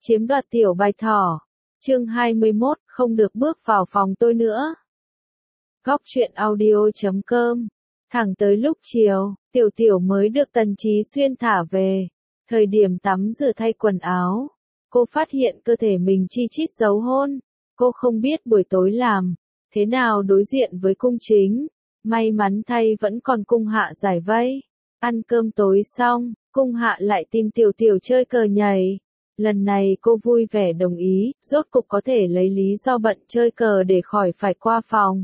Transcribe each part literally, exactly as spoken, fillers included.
Chiếm đoạt tiểu bạch thỏ. Chương hai mươi mốt, không được bước vào phòng tôi nữa. Góc truyện audio chấm com. Thẳng tới lúc chiều, tiểu tiểu mới được Tần Chí Xuyên thả về. Thời điểm tắm rửa thay quần áo, cô phát hiện cơ thể mình chi chít dấu hôn. Cô không biết buổi tối làm thế nào đối diện với cung chính. May mắn thay vẫn còn cung hạ giải vây. Ăn cơm tối xong, cung hạ lại tìm tiểu tiểu chơi cờ nhảy. Lần này cô vui vẻ đồng ý, rốt cục có thể lấy lý do bận chơi cờ để khỏi phải qua phòng.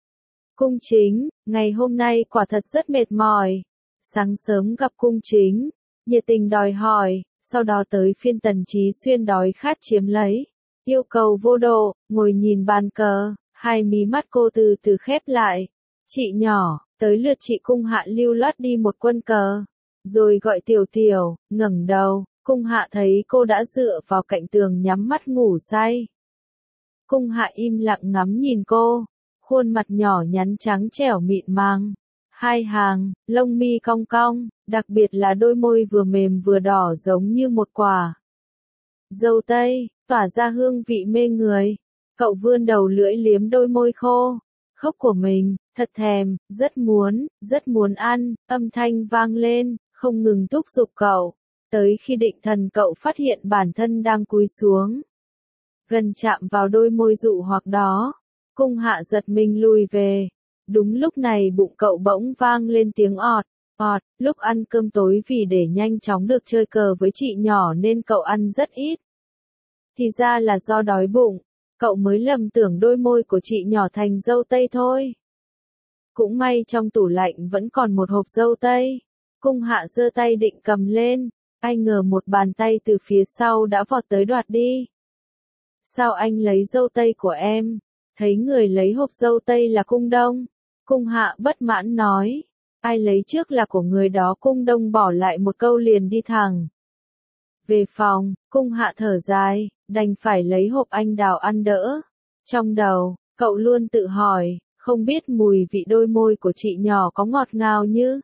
Cung chính, ngày hôm nay quả thật rất mệt mỏi. Sáng sớm gặp cung chính, nhiệt tình đòi hỏi, sau đó tới phiên Tần Chí Xuyên đói khát chiếm lấy. Yêu cầu vô độ, ngồi nhìn bàn cờ, hai mí mắt cô từ từ khép lại. Chị nhỏ, tới lượt chị cung hạ lưu loát đi một quân cờ. Rồi gọi tiểu tiểu, ngẩng đầu. Cung hạ thấy cô đã dựa vào cạnh tường nhắm mắt ngủ say. Cung hạ im lặng ngắm nhìn cô, khuôn mặt nhỏ nhắn trắng trẻo mịn màng. Hai hàng, lông mi cong cong, đặc biệt là đôi môi vừa mềm vừa đỏ giống như một quả dâu tây, tỏa ra hương vị mê người. Cậu vươn đầu lưỡi liếm đôi môi khô, khốc của mình, thật thèm, rất muốn, rất muốn ăn, âm thanh vang lên, không ngừng thúc giục cậu. Tới khi định thần cậu phát hiện bản thân đang cúi xuống, gần chạm vào đôi môi dụ hoặc đó. Cung hạ giật mình lùi về. Đúng lúc này bụng cậu bỗng vang lên tiếng ọt, ọt. Lúc ăn cơm tối vì để nhanh chóng được chơi cờ với chị nhỏ nên cậu ăn rất ít. Thì ra là do đói bụng, cậu mới lầm tưởng đôi môi của chị nhỏ thành dâu tây thôi. Cũng may trong tủ lạnh vẫn còn một hộp dâu tây. Cung hạ giơ tay định cầm lên. Ai ngờ một bàn tay từ phía sau đã vọt tới đoạt đi. Sao anh lấy dâu tây của em? Thấy người lấy hộp dâu tây là Cung Đông. Cung hạ bất mãn nói. Ai lấy trước là của người đó. Cung Đông bỏ lại một câu liền đi thẳng về phòng. Cung hạ thở dài, đành phải lấy hộp anh đào ăn đỡ. Trong đầu, cậu luôn tự hỏi, không biết mùi vị đôi môi của chị nhỏ có ngọt ngào như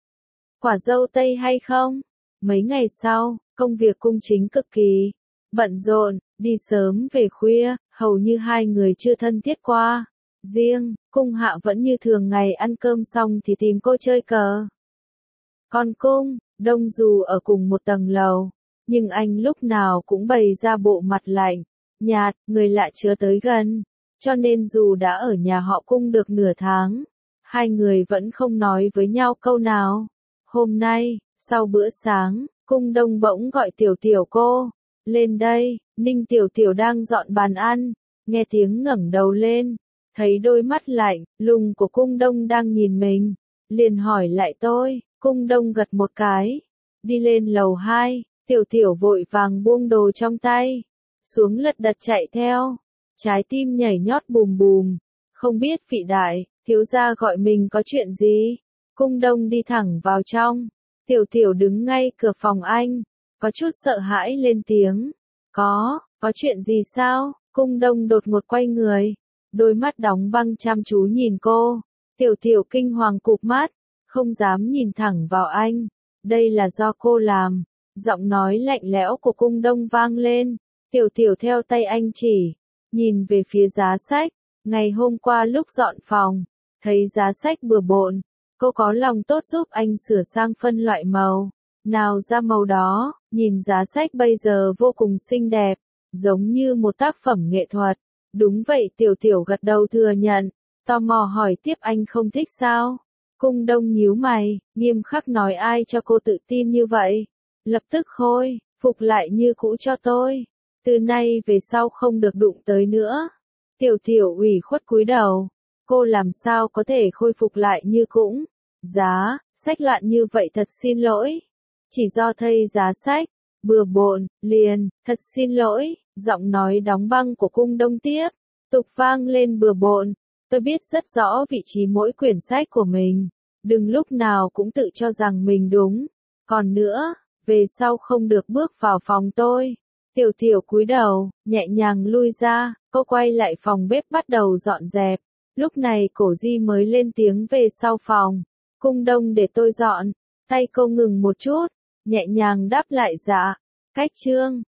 quả dâu tây hay không? Mấy ngày sau, công việc cung chính cực kỳ bận rộn, đi sớm về khuya, hầu như hai người chưa thân thiết qua. Riêng, cung hạ vẫn như thường ngày ăn cơm xong thì tìm cô chơi cờ. Còn cung Đông dù ở cùng một tầng lầu, nhưng anh lúc nào cũng bày ra bộ mặt lạnh, nhạt, người lạ chưa tới gần. Cho nên dù đã ở nhà họ Cung được nửa tháng, hai người vẫn không nói với nhau câu nào. Hôm nay, sau bữa sáng, Cung Đông bỗng gọi tiểu tiểu cô. Lên đây, Ninh tiểu tiểu đang dọn bàn ăn. Nghe tiếng ngẩng đầu lên, thấy đôi mắt lạnh, lùng của Cung Đông đang nhìn mình. Liền hỏi lại tôi. Cung Đông gật một cái. Đi lên lầu hai, tiểu tiểu vội vàng buông đồ trong tay. Xuống lật đật chạy theo. Trái tim nhảy nhót bùm bùm. Không biết vị đại, thiếu gia gọi mình có chuyện gì. Cung Đông đi thẳng vào trong. Tiểu tiểu đứng ngay cửa phòng anh, có chút sợ hãi lên tiếng. Có, có chuyện gì sao? Cung Đông đột ngột quay người, đôi mắt đóng băng chăm chú nhìn cô. Tiểu tiểu kinh hoàng cụp mắt, không dám nhìn thẳng vào anh. Đây là do cô làm. Giọng nói lạnh lẽo của Cung Đông vang lên. Tiểu tiểu theo tay anh chỉ, nhìn về phía giá sách. Ngày hôm qua lúc dọn phòng, thấy giá sách bừa bộn. Cô có lòng tốt giúp anh sửa sang phân loại màu. Nào ra màu đó, nhìn giá sách bây giờ vô cùng xinh đẹp, giống như một tác phẩm nghệ thuật. Đúng vậy, tiểu tiểu gật đầu thừa nhận. Tò mò hỏi tiếp, anh không thích sao? Cung Đông nhíu mày, nghiêm khắc nói, ai cho cô tự tin như vậy? Lập tức khôi phục lại như cũ cho tôi. Từ nay về sau không được đụng tới nữa. Tiểu tiểu ủy khuất cúi đầu. Cô làm sao có thể khôi phục lại như cũ? Giá sách loạn như vậy, thật xin lỗi. Chỉ do thay giá sách bừa bộn, liền, thật xin lỗi. Giọng nói đóng băng của Cung Đông tiếp tục vang lên, bừa bộn. Tôi biết rất rõ vị trí mỗi quyển sách của mình. Đừng lúc nào cũng tự cho rằng mình đúng. Còn nữa, về sau không được bước vào phòng tôi. Tiểu tiểu cúi đầu, nhẹ nhàng lui ra. Cô quay lại phòng bếp bắt đầu dọn dẹp. Lúc này Cổ Di mới lên tiếng về sau phòng. Cung Đông để tôi dọn. Tay cô ngừng một chút, nhẹ nhàng đáp lại, dạ. Cách chương